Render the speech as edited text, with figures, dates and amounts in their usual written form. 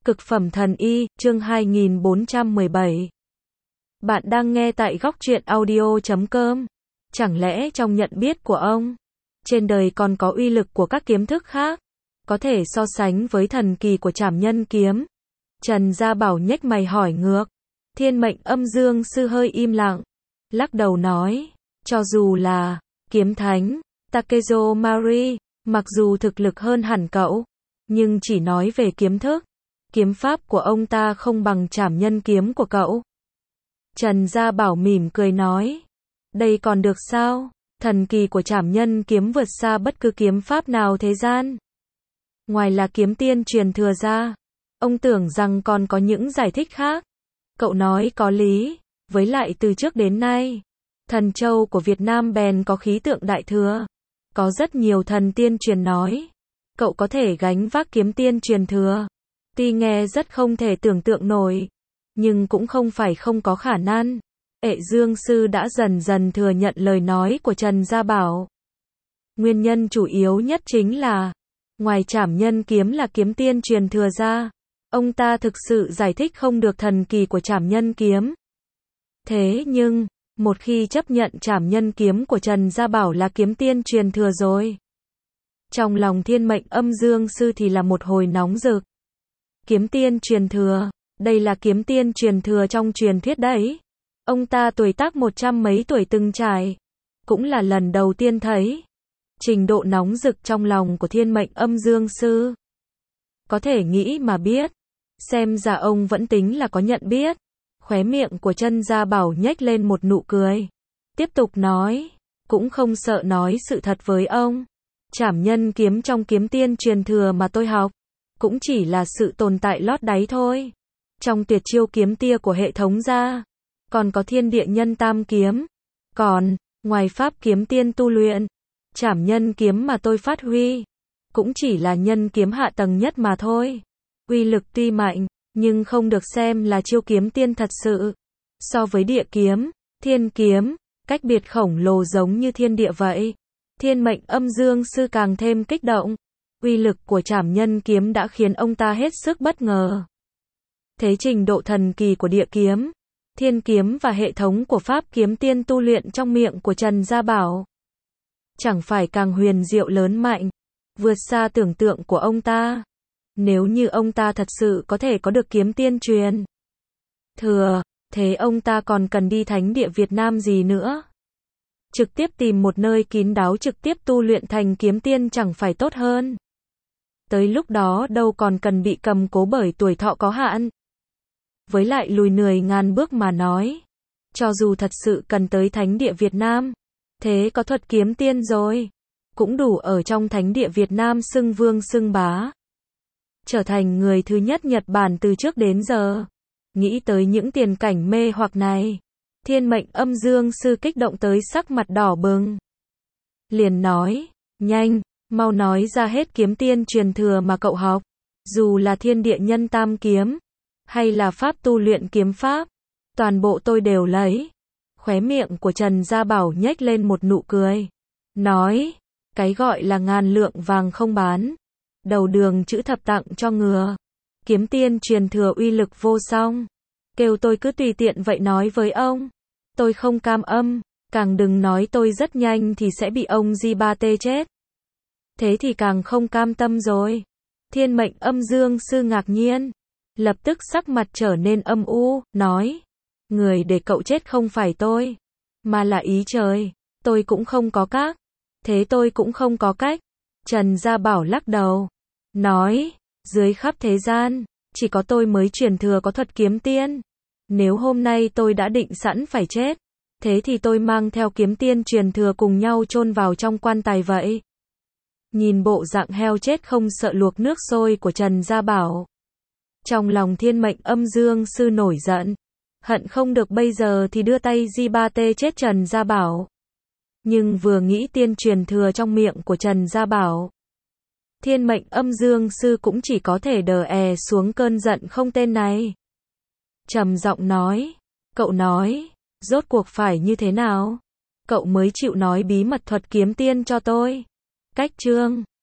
Cực phẩm thần y, chương 2417. Bạn đang nghe tại góc truyện audio.com. Chẳng lẽ trong nhận biết của ông, trên đời còn có uy lực của các kiếm thức khác, có thể so sánh với thần kỳ của Trảm Nhân kiếm? Trần Gia Bảo nhếch mày hỏi ngược. Thiên Mệnh Âm Dương sư hơi im lặng, lắc đầu nói, cho dù là kiếm thánh Takezo Mari, mặc dù thực lực hơn hẳn cậu, nhưng chỉ nói về kiếm thức, kiếm pháp của ông ta không bằng Trảm Nhân kiếm của cậu. Trần Gia Bảo mỉm cười nói, đây còn được sao? Thần kỳ của Trảm Nhân kiếm vượt xa bất cứ kiếm pháp nào thế gian. Ngoài là kiếm tiên truyền thừa ra, ông tưởng rằng còn có những giải thích khác. Cậu nói có lý, với lại từ trước đến nay, thần châu của Việt Nam bèn có khí tượng đại thừa. Có rất nhiều thần tiên truyền nói, cậu có thể gánh vác kiếm tiên truyền thừa. Tuy nghe rất không thể tưởng tượng nổi, nhưng cũng không phải không có khả năng. Ệ Dương Sư đã dần dần thừa nhận lời nói của Trần Gia Bảo. Nguyên nhân chủ yếu nhất chính là, ngoài Trảm Nhân kiếm là kiếm tiên truyền thừa ra, ông ta thực sự giải thích không được thần kỳ của Trảm Nhân kiếm. Thế nhưng, một khi chấp nhận Trảm Nhân kiếm của Trần Gia Bảo là kiếm tiên truyền thừa rồi, trong lòng Thiên Mệnh Âm Dương Sư thì là một hồi nóng rực. Kiếm tiên truyền thừa, đây là kiếm tiên truyền thừa trong truyền thuyết đấy. Ông ta tuổi tác 100 mấy tuổi từng trải, cũng là lần đầu tiên thấy. Trình độ nóng rực trong lòng của Thiên Mệnh Âm Dương Sư, có thể nghĩ mà biết. Xem ra ông vẫn tính là có nhận biết. Khóe miệng của Trần Gia Bảo nhếch lên một nụ cười, tiếp tục nói, cũng không sợ nói sự thật với ông. Trảm Nhân kiếm trong kiếm tiên truyền thừa mà tôi học, cũng chỉ là sự tồn tại lót đáy thôi. Trong tuyệt chiêu kiếm tia của hệ thống ra, còn có Thiên Địa Nhân Tam kiếm. Còn, ngoài pháp kiếm tiên tu luyện, Trảm Nhân kiếm mà tôi phát huy, cũng chỉ là nhân kiếm hạ tầng nhất mà thôi. Uy lực tuy mạnh, nhưng không được xem là chiêu kiếm tiên thật sự. So với địa kiếm, thiên kiếm, cách biệt khổng lồ giống như thiên địa vậy. Thiên Mệnh Âm Dương Sư càng thêm kích động. Uy lực của Trảm Nhân kiếm đã khiến ông ta hết sức bất ngờ. Thế trình độ thần kỳ của địa kiếm, thiên kiếm và hệ thống của pháp kiếm tiên tu luyện trong miệng của Trần Gia Bảo, chẳng phải càng huyền diệu lớn mạnh, vượt xa tưởng tượng của ông ta. Nếu như ông ta thật sự có thể có được kiếm tiên truyền thừa, thế ông ta còn cần đi thánh địa Việt Nam gì nữa? Trực tiếp tìm một nơi kín đáo trực tiếp tu luyện thành kiếm tiên chẳng phải tốt hơn? Tới lúc đó đâu còn cần bị cầm cố bởi tuổi thọ có hạn. Với lại lùi 10.000 bước mà nói, cho dù thật sự cần tới thánh địa Việt Nam, thế có thuật kiếm tiên rồi, cũng đủ ở trong thánh địa Việt Nam xưng vương xưng bá, trở thành người thứ nhất Nhật Bản từ trước đến giờ. Nghĩ tới những tiền cảnh mê hoặc này, Thiên Mệnh Âm Dương Sư kích động tới sắc mặt đỏ bừng. Liền nói, nhanh, mau nói ra hết kiếm tiên truyền thừa mà cậu học. Dù là Thiên Địa Nhân Tam kiếm, hay là pháp tu luyện kiếm pháp, toàn bộ tôi đều lấy. Khóe miệng của Trần Gia Bảo nhếch lên một nụ cười, nói, cái gọi là ngàn lượng vàng không bán, đầu đường chữ thập tặng cho ngừa. Kiếm tiên truyền thừa uy lực vô song, kêu tôi cứ tùy tiện vậy nói với ông, tôi không cam âm, càng đừng nói tôi rất nhanh thì sẽ bị ông J3T chết. Thế thì càng không cam tâm rồi. Thiên Mệnh Âm Dương Sư ngạc nhiên, lập tức sắc mặt trở nên âm u, nói, người để cậu chết không phải tôi, mà là ý trời. Tôi cũng không có các, thế tôi cũng không có cách. Trần Gia Bảo lắc đầu, nói, dưới khắp thế gian, chỉ có tôi mới truyền thừa có thuật kiếm tiên. Nếu hôm nay tôi đã định sẵn phải chết, thế thì tôi mang theo kiếm tiên truyền thừa cùng nhau chôn vào trong quan tài vậy. Nhìn bộ dạng heo chết không sợ luộc nước sôi của Trần Gia Bảo, trong lòng Thiên Mệnh Âm Dương Sư nổi giận, hận không được bây giờ thì đưa tay J3T chết Trần Gia Bảo. Nhưng vừa nghĩ tiên truyền thừa trong miệng của Trần Gia Bảo, Thiên Mệnh Âm Dương Sư cũng chỉ có thể đè xuống cơn giận không tên này. Trầm giọng nói, cậu nói, rốt cuộc phải như thế nào? Cậu mới chịu nói bí mật thuật kiếm tiên cho tôi. Cách chương